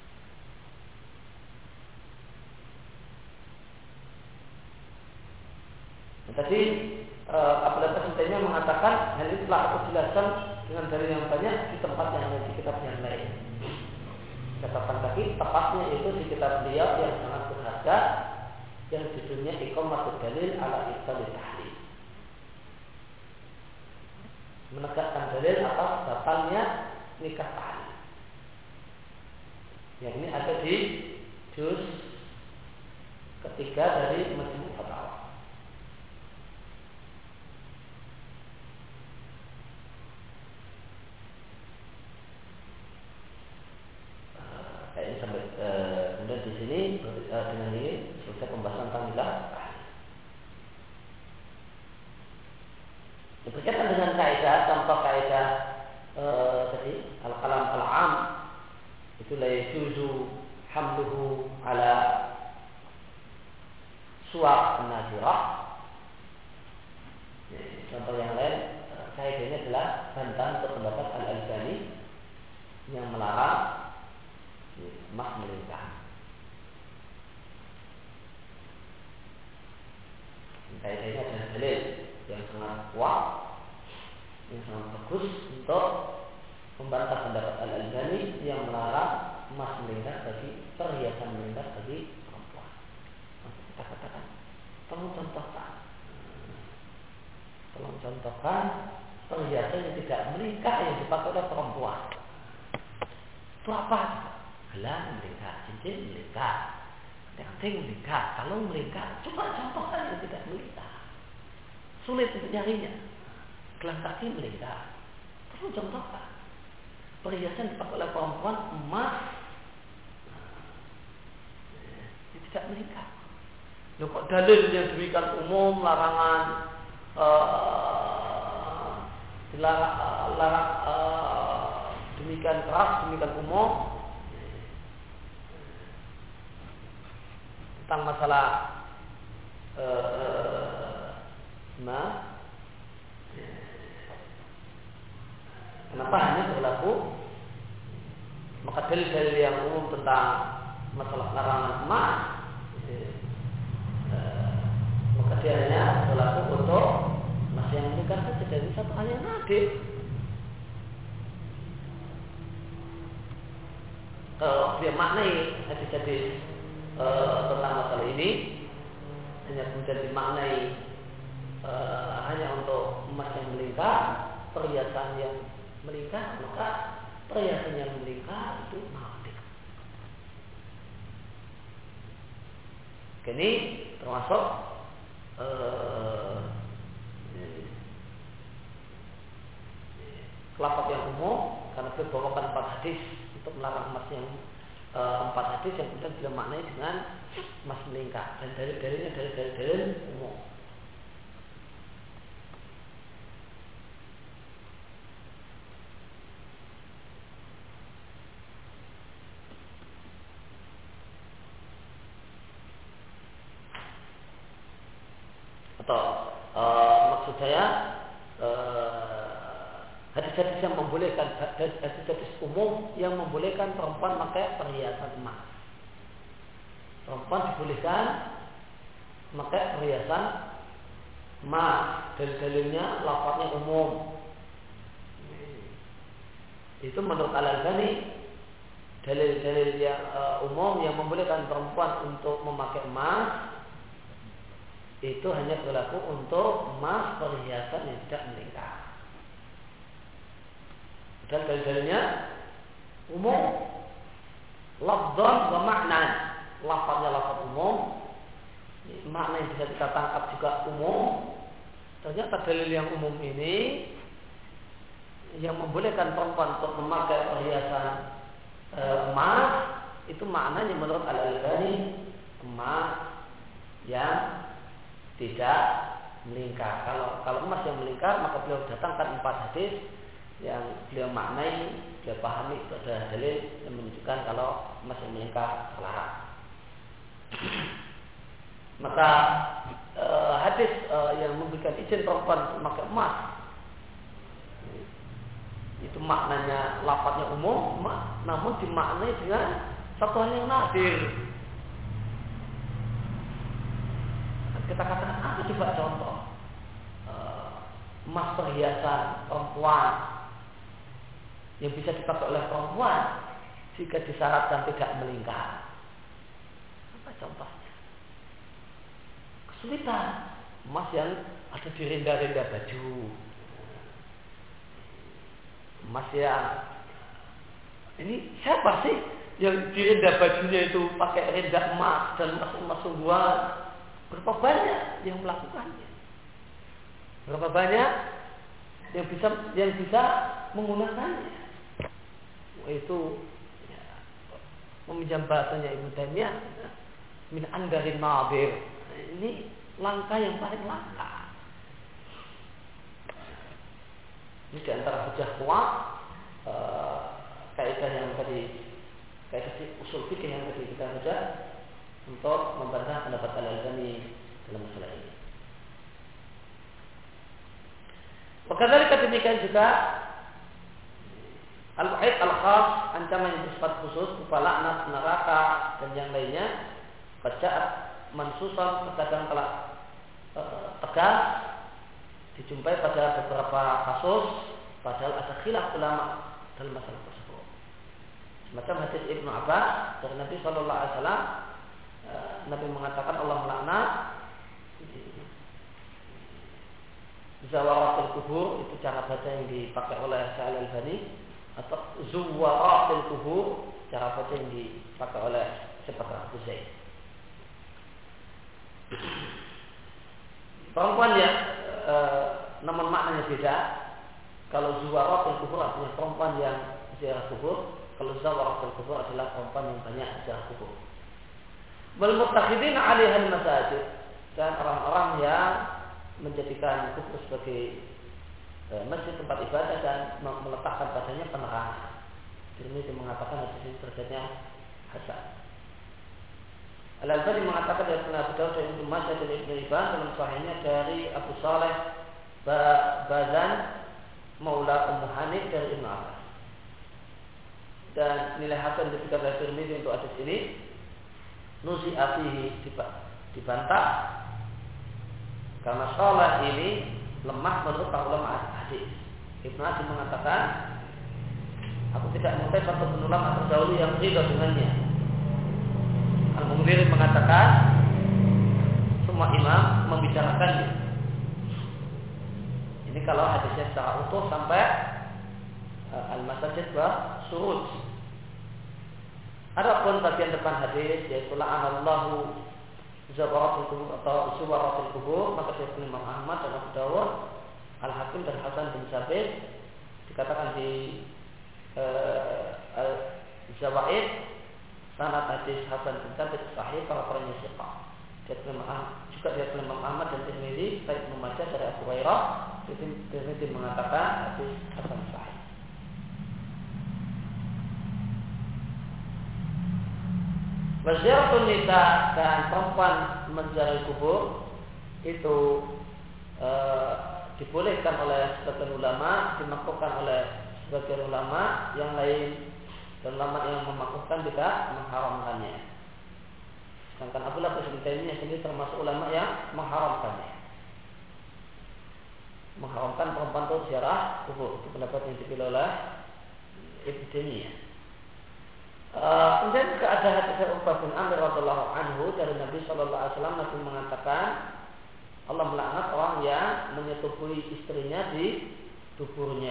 Tadi apabila Taimiyah mengatakan hal ini telah aku jelaskan dengan dalil yang banyak di tempat yang lain, di kitab yang lain. Catatan kaki tepatnya itu di kitab beliau yang sangat berharga, yang judulnya Iqamatul Dalil ala Ibtalil Tahlil, menegakkan dalil atas batalnya nikah tahlil. Yang ini ada di juz ketiga dari Majmu' Fatawa. Sampai kemudian di sini dengan ini selesai pembahasan tentang nikah tahlil. Berkaitan dengan kaidah, contoh kaidah tadi al-kalam al-am itu la yajuzu hamluhu ala suwar an-nazirah. Contoh yang lain kaidahnya adalah bantahan untuk pendapat Al-Albani yang melarang mas melingkar. Kaidahnya adalah dalil yang sangat kuat, yang sangat bagus untuk membantah pendapat Al-Albani yang melarang emas melingkar bagi perhiasan melingkar bagi perempuan. Maka kita katakan, tolong contohkan perhiasan yang tidak melingkar yang dipakai oleh perempuan. Itu apa? Gelang melingkar, cincin melingkar, penting melingkar. Kalau melingkar, coba contohkan yang tidak melingkar. Sulit untuk nyarinya. Gelang kaki melingkar, perlu contohkan. Perhiasan dipakai oleh perempuan, emas, tidak melingkar. Loh, kok dalil yang demikian umum, larangan dilarang demikian keras, demikian umum tentang masalah kenapa hanya berlaku? Maka dalil-dalil yang umum tentang masalah larangan emas, maka dia hanya berlaku untuk emas yang melingkar saja. jadi satu hal yang nadir. Kalau dia maknai hadis-hadis tentang masalah ini hanya kemudian dimaknai hanya untuk emas yang melingkar, perhiasan yang melingkar, maka perhiasan yang melingkar itu nadir. Ini termasuk lafaz yang umum karena beliau bawakan 4 hadis untuk melarang emas yang 4 hadis yang kemudian beliau maknai dengan emas melingkar dan dalil-dalilnya dari dalil umum. Atau maksud saya hadis-hadis yang membolehkan, hadis-hadis umum yang membolehkan perempuan pakai perhiasan emas. Perempuan dibolehkan pakai perhiasan emas. Dalil-dalilnya lafaznya umum. Itu menurut Al-Albani dalil-dalil yang umum yang membolehkan perempuan untuk memakai emas itu hanya berlaku untuk emas perhiasan yang tidak melingkar. Dan dalil-dalilnya umum, lafzan wa maknan. Lafaznya lafaz umum, makna yang bisa kita tangkap juga umum. Ternyata dalil yang umum ini yang membolehkan perempuan untuk memakai perhiasan emas itu maknanya menurut Al-Albani emas yang tidak melingkar. Kalau emas yang melingkar, maka beliau datangkan 4 hadis yang beliau maknai, beliau pahami itu adalah dalil yang menunjukkan kalau emas yang melingkar terlarang. Maka hadis yang memberikan izin perempuan memakai emas itu maknanya lafaznya umum, namun dimaknai dengan satu hal yang nadir. Kita katakan apa coba contoh emas perhiasan perempuan yang bisa dipakai oleh perempuan jika disyaratkan tidak melingkar. Apa contohnya? Kesulitan emas yang ada di renda-renda baju, emas yang ini siapa sih yang di renda bajunya itu pakai renda emas dan emas sungguhan? Berapa banyak yang melakukannya? Berapa banyak yang bisa menggunakannya? Itu ya, meminjam bahasanya Ibnu Taimiyah, min andarin nadir. Ini langkah yang paling langka. Ini di antara hujah kuat kaidah yang tadi, kaidah usul fikih yang tadi kita baca untuk membantah pendapat Al-Albani dalam masalah ini. Wakadhalika demikian juga al-wa'id al-khas, ancaman yang bersifat khusus berupa laknat, neraka dan yang lainnya, bacaat mansusan terkadang telah tegas dijumpai pada beberapa kasus, padahal ada khilaf ulama dalam masalah tersebut. Semacam hadis Ibnu Abbas dari Nabi Shallallahu Alaihi Wasallam. Nabi mengatakan Allah melaknat zawaratul kubur, itu cara baca yang dipakai oleh Syekh Al-Albani, atau zuwaratul kubur, cara baca yang dipakai oleh Syekh Abu Zaid. Perempuan yang namun maknanya beda. Kalau zuwaratul kubur artinya perempuan yang ziarah kubur, kalau zawaratul kubur adalah perempuan yang banyak ziarah kubur. Wal muttakhidin 'alaiha al-masajid, dan orang-orang yang menjadikan kubur sebagai masjid tempat ibadah dan meletakkan padanya penerangan. Ini mengatakan hadis ini derajatnya hasan. Al-Albani mengatakan dari Abu Dawud dan Ibnu Majah dan Ibnu Hibban dalam sahihnya dari Abu Saleh Bazan Maula Ummu Hanif dari Ibnu Abbas. Dan nilai hasan diberikan oleh Tirmidzi untuk hadis ini. Nuzi'a fihi, dibantah karena sholat ini lemah menurut para ulama hadis. Ibnu Hazm mengatakan, aku tidak mengetahui satu ulama terdahulu yang ridha dengannya. Al-Munziri mengatakan, semua imam membicarakannya. Ini kalau hadisnya secara utuh sampai al-masajid wa suruj. Adapun bagian depan hadis yaitu la'anallahu zawaratul kubur atau suwaratul kubur, maka dari Imam Ahmad dan Abu Dawud, Al-Hakim dan Hasan bin Sabit dikatakan di Zawaid sanad hadis Hasan bin Sabit sahih kalau orangnya siqah. Juga dari Imam Ahmad dan Tirmidzi, Said bin Majah dari Abu Hurairah, Tirmidzi mengatakan hadis hasan sahih. Waziaratul nisa dan perempuan menziarahi kubur itu dibolehkan oleh sebagian ulama, dimakruhkan oleh sebagian ulama, yang lain dan ulama yang memakruhkan tidak mengharamkannya. Sedangkan Abu Lahab bin Taimiyah sendiri termasuk ulama yang mengharamkannya. Mengharamkan perempuan itu ziarah kubur. Itu pendapat yang dipilih oleh Ibnu Taimiyah. Kemudian juga ada hadis Uqbah bin Amir radhiyallahu anhu dari Nabi sallallahu alaihi wasallam. Nabi mengatakan, Allah melaknat orang yang menyetubuhi istrinya di duburnya.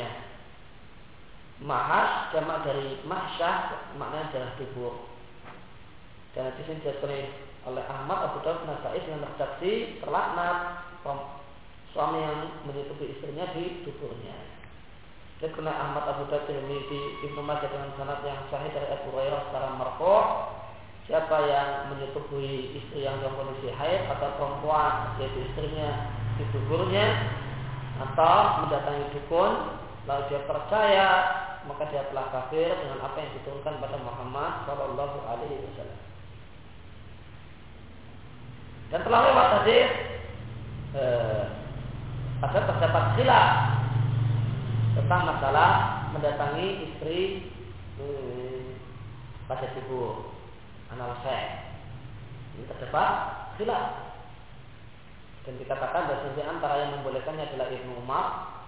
Mahas jamak dari mahsyah, maknanya adalah dubur. Dan hadis ini diriwayatkan oleh Ahmad, Abu Dawud, Nasai dengan redaksi terlaknat suami yang menyetubuhi istrinya di duburnya. Dan kena Ahmad, Abu Dawud, Tirmidzi, Ibnu Majah dengan sanad yang sahih dari Abu Hurairah secara marfu', siapa yang menyetubuhi istri yang dalam kondisi haid atau perempuan yaitu istrinya di duburnya atau mendatangi dukun lalu dia percaya, maka dia telah kafir dengan apa yang diturunkan pada Muhammad sallallahu alaihi wasallam. Dan telah lewat hadis ada terdapat khilaf tentang masalah mendatangi istri pada dubur, anal seks. Ini terdapat khilaf. Dan dikatakan bahwa antara yang membolehkannya adalah Ibnu Umar,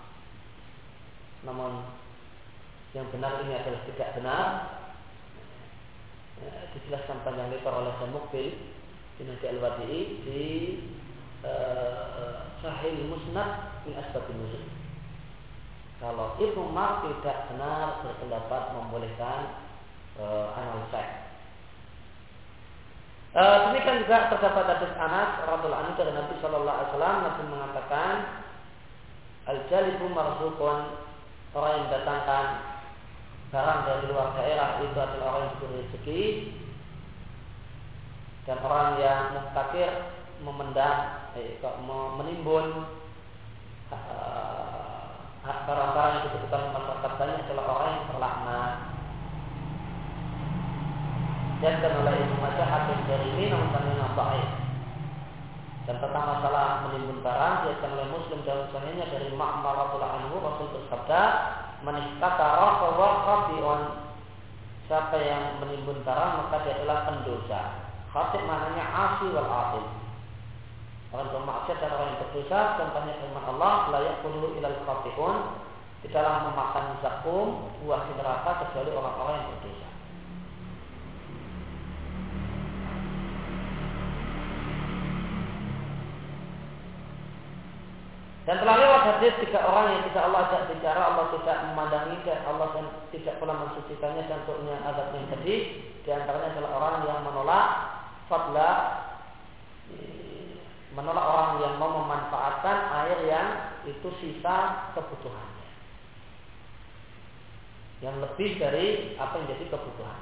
namun yang benar ini adalah tidak benar. Dijelaskan panjang lebar oleh Mukbil bin Hadi Al-Wadi'i di Sahih Musnad min Asbabun Nuzul. Kalau Ibnu Umar tidak benar berpendapat membolehkan anal seks. Demikian juga terdapat hadis Anas radhiyallahu anhu dari Nabi sallallahu alaihi wasallam. Nabi mengatakan, al-jalibu marzuqun, orang yang mendatangkan barang dari luar daerah itu adalah orang yang diberi rezeki, dan orang yang muftakir memendam, menimbun barang-barang yang dibutuhkan masyarakat banyak adalah orang yang terlaknat. Dan oleh Ibnu Majah hadis dari ini namun sanadnya dhaif. Dan tentang masalah menimbun barang diatkan oleh Muslim dalam sahihnya dari Ma'mar radhiyallahu anhu, Rasul bersabda, "Man ihtakara fa huwa khati'un." Siapa yang menimbun barang maka dia adalah pendosa. Khati' maknanya asi wal atil. Orang bermaksiat dan orang yang berdosa, contohnya firman Allah, "La yaqulu ilal khati'un." Tidaklah memakan zakum buah di neraka kecuali orang-orang yang berdosa. Dan telah lewat hadis 3 orang yang tidak Allah ajak bicara, Allah tidak memandangi, dan Allah tidak pula mensucikannya dan untuknya azab yang pedih. Di antaranya adalah orang yang menolak fadla, menolak orang yang mau memanfaatkan air yang itu sisa kebutuhannya, yang lebih dari apa yang jadi kebutuhan.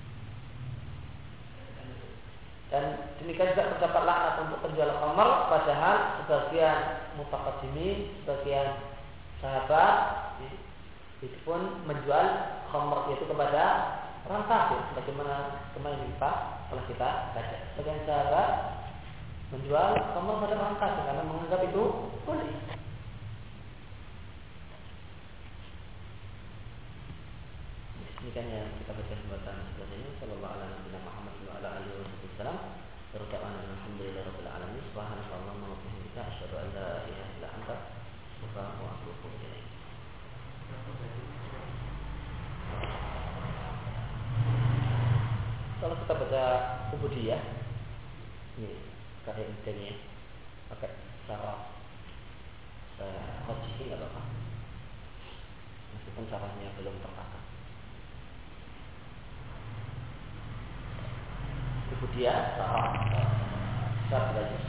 Dan demikian juga terdapat laknat untuk penjual khamr, padahal sebagian mutaqaddimin, sebagian sahabat itu pun menjual khamr itu kepada orang kafir, sebagaimana kemarin telah kita baca. Sebagian sahabat menjual khamr kepada orang kafir karena menganggap itu boleh. Demikian yang kita baca pembahasan selanjutnya. Sallallahu alaihi Muhammad wa ala alihi wasallam. Alhamdulillahirabbil alamin. Subhanallahumma wa bihamdika asyhadu an la ilaha illa anta Assalamualaikum warahmatullahi Kalau kita baca Ubudiyah, ini karya intinya pakai cara hojihi nggak apa-apa, meskipun caranya belum tertata. Ubudiyah cara belajar